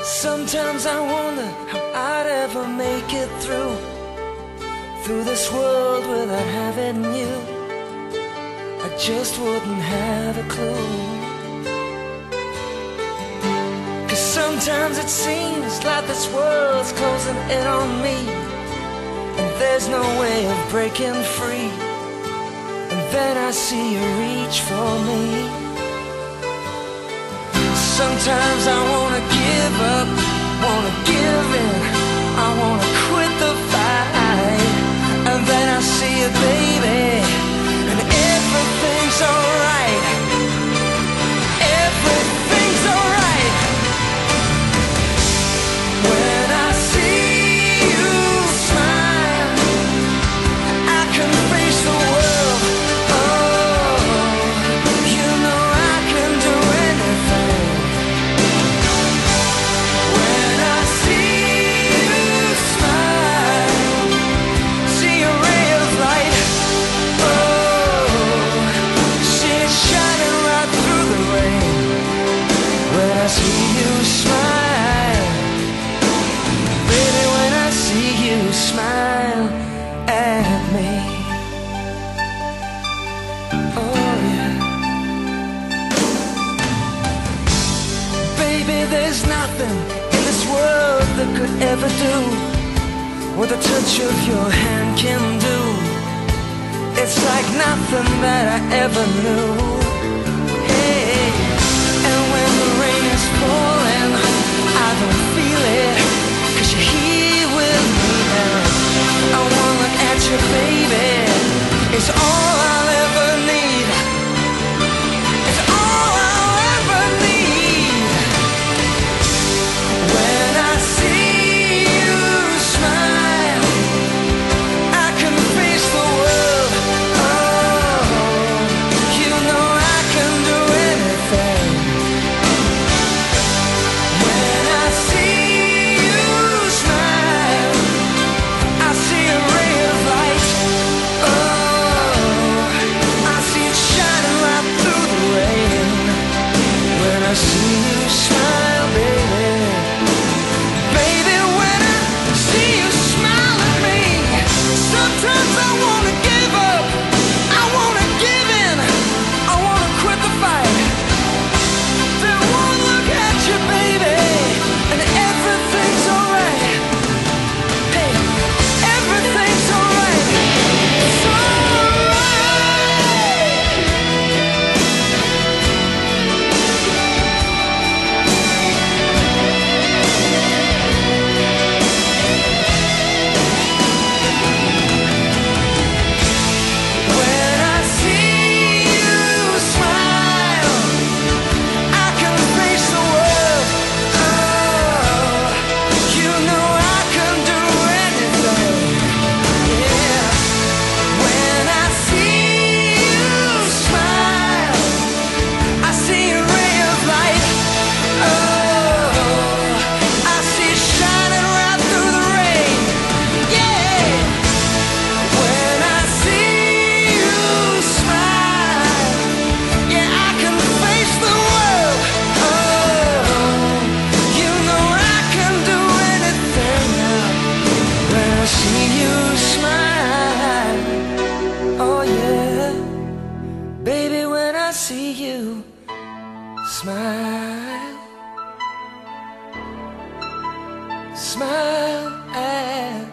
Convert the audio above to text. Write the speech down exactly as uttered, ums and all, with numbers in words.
Sometimes I wonder how I'd ever make it through Through this world without having you. I just wouldn't have a clue. 'Cause sometimes it seems like this world's closing in on me, and there's no way of breaking free. And then I see you reach for me. Sometimes I wanna give up, wanna give in, I wanna quit the fight. And then I see you, baby, and everything's alright. Everything's alright. When I see you smile, I can face the world. Oh, you know I can do anything. When I see you smile, see a ray of light. Oh, see it shining right through the rain. When I see you smile, baby, when I see you smile at me. Oh yeah. Baby, there's nothing in this world that could ever do what the touch of your hand can do. It's like nothing that I ever knew. Hey, and when the rain is falling, I don't feel it, 'cause you're here with me now. I wanna look at you, baby, it's all I'll ever need. It's all I'll ever need. When I see you smile, I can face the world. Oh, you know I can do anything. When I see you smile, I see a ray of light. Oh, I see it shining right through the rain. When I see you smile, baby, baby, when I see you smile at me, sometimes I wanna give up, I wanna give in, I wanna quit the fight. Then one look at you, baby, and everything's alright. Hey, everything's alright. It's alright. When I see you smile, I can face the world. Oh, you know I can do anything. Yeah. When I see you smile, I see a ray of light. Oh, I see it shining right through the rain. Yeah. When I see you smile, yeah, I can face the world. Oh, you know I can do anything now. When I see you smile, oh yeah, baby, when I see you smile, smile at